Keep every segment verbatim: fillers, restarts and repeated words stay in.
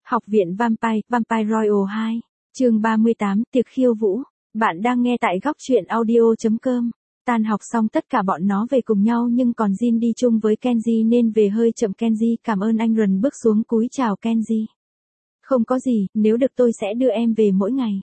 Học viện Vampire, Vampire Royal hai, chương ba mươi tám, tiệc khiêu vũ. Bạn đang nghe tại góc truyện audio chấm com. Tan học xong tất cả bọn nó về cùng nhau nhưng còn Jin đi chung với Kenji nên về hơi chậm. Kenji cảm ơn anh Rần bước xuống cúi chào Kenji. Không có gì, nếu được tôi sẽ đưa em về mỗi ngày.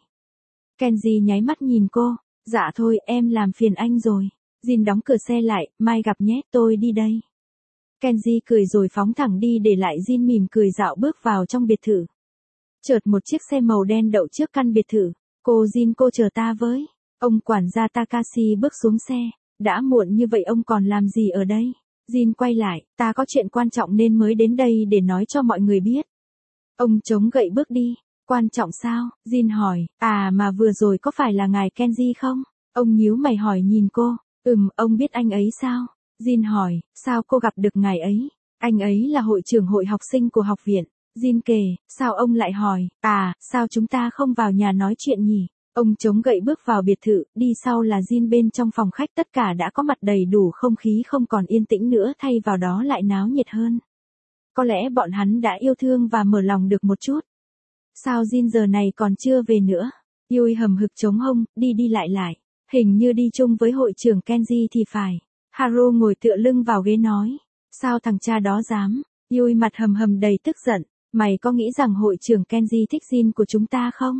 Kenji nháy mắt nhìn cô. Dạ thôi, em làm phiền anh rồi. Jin đóng cửa xe lại, mai gặp nhé, tôi đi đây. Kenji cười rồi phóng thẳng đi để lại Jin mỉm cười dạo bước vào trong biệt thự. Chợt một chiếc xe màu đen đậu trước căn biệt thự. Cô Jin, cô chờ ta với. Ông quản gia Takashi bước xuống xe. Đã muộn như vậy ông còn làm gì ở đây? Jin quay lại, ta có chuyện quan trọng nên mới đến đây để nói cho mọi người biết. Ông chống gậy bước đi. Quan trọng sao? Jin hỏi, à mà vừa rồi có phải là ngài Kenji không? Ông nhíu mày hỏi nhìn cô. Ừm, ông biết anh ấy sao? Jin hỏi, sao cô gặp được ngài ấy? Anh ấy là hội trưởng hội học sinh của học viện. Jin kể, sao ông lại hỏi, à, sao chúng ta không vào nhà nói chuyện nhỉ? Ông chống gậy bước vào biệt thự, đi sau là Jin. Bên trong phòng khách tất cả đã có mặt đầy đủ, không khí không còn yên tĩnh nữa, thay vào đó lại náo nhiệt hơn. Có lẽ bọn hắn đã yêu thương và mở lòng được một chút. Sao Jin giờ này còn chưa về nữa? Yui hầm hực chống hông, đi đi lại lại. Hình như đi chung với hội trưởng Kenji thì phải. Haru ngồi tựa lưng vào ghế nói. Sao thằng cha đó dám? Yui mặt hầm hầm đầy tức giận. Mày có nghĩ rằng hội trưởng Kenji thích Jin của chúng ta không?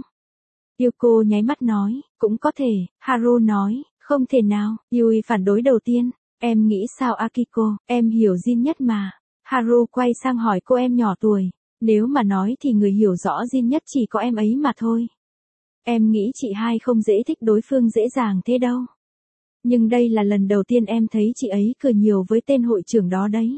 Yuko nháy mắt nói. Cũng có thể. Haru nói. Không thể nào. Yui phản đối đầu tiên. Em nghĩ sao Akiko? Em hiểu Jin nhất mà. Haru quay sang hỏi cô em nhỏ tuổi. Nếu mà nói thì người hiểu rõ Jin nhất chỉ có em ấy mà thôi. Em nghĩ chị hai không dễ thích đối phương dễ dàng thế đâu. Nhưng đây là lần đầu tiên em thấy chị ấy cười nhiều với tên hội trưởng đó đấy.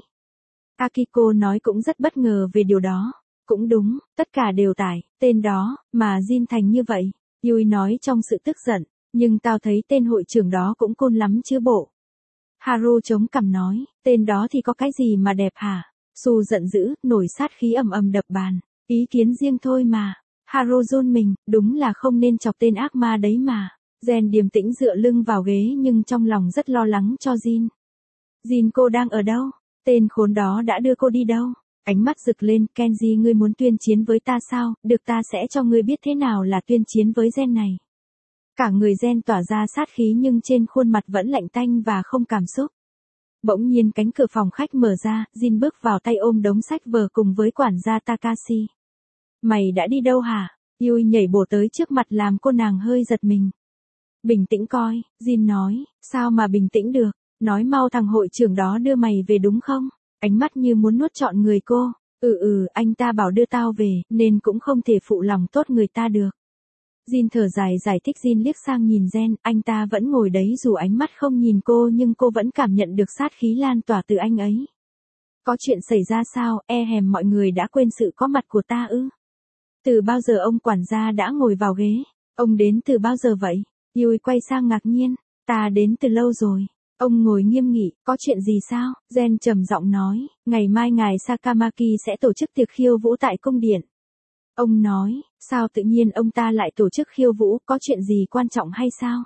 Akiko nói cũng rất bất ngờ về điều đó. Cũng đúng, tất cả đều tại tên đó, mà Jin thành như vậy. Yui nói trong sự tức giận, nhưng tao thấy tên hội trưởng đó cũng cool lắm chứ bộ. Haru chống cằm nói, tên đó thì có cái gì mà đẹp hả? Su giận dữ, nổi sát khí ầm ầm đập bàn. Ý kiến riêng thôi mà. Haru run mình, đúng là không nên chọc tên ác ma đấy mà. Gen điềm tĩnh dựa lưng vào ghế nhưng trong lòng rất lo lắng cho Jin. Jin, cô đang ở đâu? Tên khốn đó đã đưa cô đi đâu? Ánh mắt rực lên, Kenji, ngươi muốn tuyên chiến với ta sao? Được, ta sẽ cho ngươi biết thế nào là tuyên chiến với Gen này. Cả người Gen tỏa ra sát khí nhưng trên khuôn mặt vẫn lạnh tanh và không cảm xúc. Bỗng nhiên cánh cửa phòng khách mở ra, Jin bước vào tay ôm đống sách vở cùng với quản gia Takashi. Mày đã đi đâu hả? Yui nhảy bổ tới trước mặt làm cô nàng hơi giật mình. Bình tĩnh coi, Jin nói, sao mà bình tĩnh được, nói mau thằng hội trưởng đó đưa mày về đúng không? Ánh mắt như muốn nuốt trọn người cô. Ừ ừ, anh ta bảo đưa tao về, nên cũng không thể phụ lòng tốt người ta được. Jin thở dài giải thích. Jin liếc sang nhìn Gen, anh ta vẫn ngồi đấy dù ánh mắt không nhìn cô nhưng cô vẫn cảm nhận được sát khí lan tỏa từ anh ấy. Có chuyện xảy ra sao, e hèm mọi người đã quên sự có mặt của ta ư? Từ bao giờ ông quản gia đã ngồi vào ghế? Ông đến từ bao giờ vậy? Yui quay sang ngạc nhiên. Ta đến từ lâu rồi. Ông ngồi nghiêm nghị, có chuyện gì sao? Gen trầm giọng nói, ngày mai ngài Sakamaki sẽ tổ chức tiệc khiêu vũ tại cung điện. Ông nói, sao tự nhiên ông ta lại tổ chức khiêu vũ, có chuyện gì quan trọng hay sao?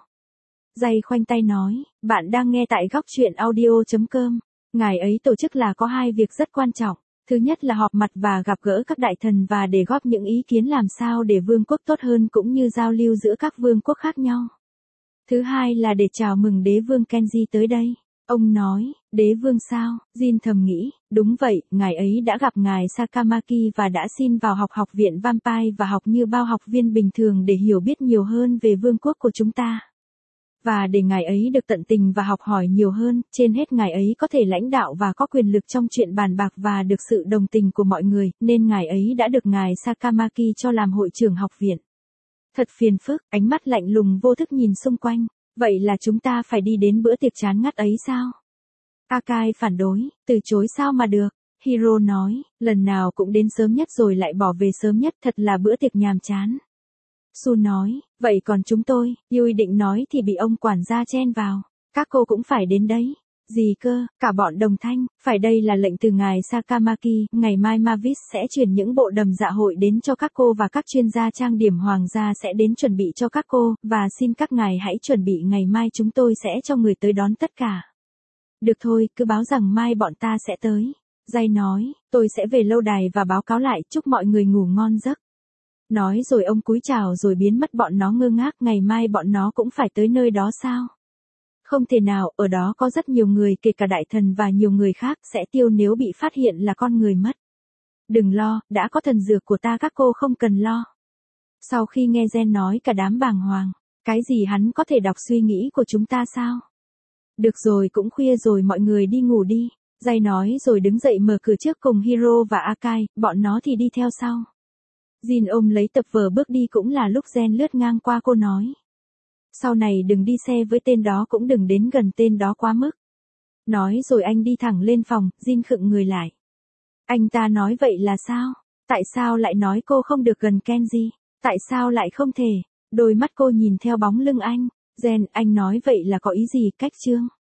Dây khoanh tay nói, bạn đang nghe tại góc truyện audio chấm com. Ngài ấy tổ chức là có hai việc rất quan trọng. Thứ nhất là họp mặt và gặp gỡ các đại thần và để góp những ý kiến làm sao để vương quốc tốt hơn cũng như giao lưu giữa các vương quốc khác nhau. Thứ hai là để chào mừng đế vương Kenji tới đây. Ông nói, đế vương sao? Jin thầm nghĩ, đúng vậy, ngài ấy đã gặp ngài Sakamaki và đã xin vào học học viện Vampire và học như bao học viên bình thường để hiểu biết nhiều hơn về vương quốc của chúng ta. Và để ngài ấy được tận tình và học hỏi nhiều hơn, trên hết ngài ấy có thể lãnh đạo và có quyền lực trong chuyện bàn bạc và được sự đồng tình của mọi người, nên ngài ấy đã được ngài Sakamaki cho làm hội trưởng học viện. Thật phiền phức, ánh mắt lạnh lùng vô thức nhìn xung quanh. Vậy là chúng ta phải đi đến bữa tiệc chán ngắt ấy sao? Akai phản đối, từ chối sao mà được. Hiro nói, lần nào cũng đến sớm nhất rồi lại bỏ về sớm nhất, thật là bữa tiệc nhàm chán. Su nói, vậy còn chúng tôi? Yui định nói thì bị ông quản gia chen vào. Các cô cũng phải đến đấy. Gì cơ, cả bọn đồng thanh, phải, đây là lệnh từ ngài Sakamaki, ngày mai Mavis sẽ chuyển những bộ đầm dạ hội đến cho các cô và các chuyên gia trang điểm hoàng gia sẽ đến chuẩn bị cho các cô, và xin các ngài hãy chuẩn bị ngày mai chúng tôi sẽ cho người tới đón tất cả. Được thôi, cứ báo rằng mai bọn ta sẽ tới. Jay nói, tôi sẽ về lâu đài và báo cáo lại, chúc mọi người ngủ ngon giấc. Nói rồi ông cúi chào rồi biến mất. Bọn nó ngơ ngác, ngày mai bọn nó cũng phải tới nơi đó sao? Không thể nào, ở đó có rất nhiều người, kể cả đại thần và nhiều người khác, sẽ tiêu nếu bị phát hiện là con người mất. Đừng lo, đã có thần dược của ta, các cô không cần lo. Sau khi nghe Jen nói, cả đám bàng hoàng. Cái gì, hắn có thể đọc suy nghĩ của chúng ta sao? Được rồi, cũng khuya rồi, mọi người đi ngủ đi. Jay nói rồi đứng dậy mở cửa trước cùng Hiro và Akai, bọn nó thì đi theo sau. Jin ôm lấy tập vở bước đi. Cũng là lúc Jen lướt ngang qua, cô nói. Sau này đừng đi xe với tên đó, cũng đừng đến gần tên đó quá mức. Nói rồi anh đi thẳng lên phòng. Jin khựng người lại. Anh ta nói vậy là sao? Tại sao lại nói cô không được gần Kenji? Tại sao lại không thể? Đôi mắt cô nhìn theo bóng lưng anh. Jen, anh nói vậy là có ý gì? Cách chương